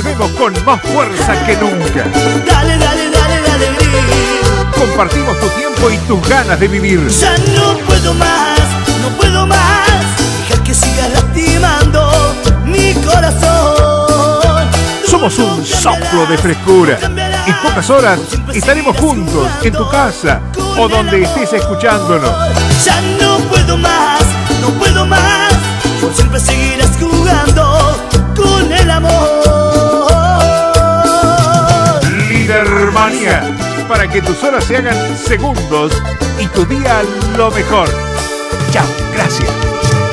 volvemos con más fuerza que nunca. Dale, dale, dale, dale, gris. Compartimos tu tiempo y tus ganas de vivir. Ya no puedo más, no puedo más. Dejar que sigas lastimando mi corazón. Somos un soplo de frescura. En pocas horas estaremos juntos en tu casa o donde estés escuchándonos. Ya no puedo más, no puedo más. Por siempre seguirás jugando con el amor. Lidermanía, para que tus horas se hagan segundos y tu día lo mejor. Chao, gracias.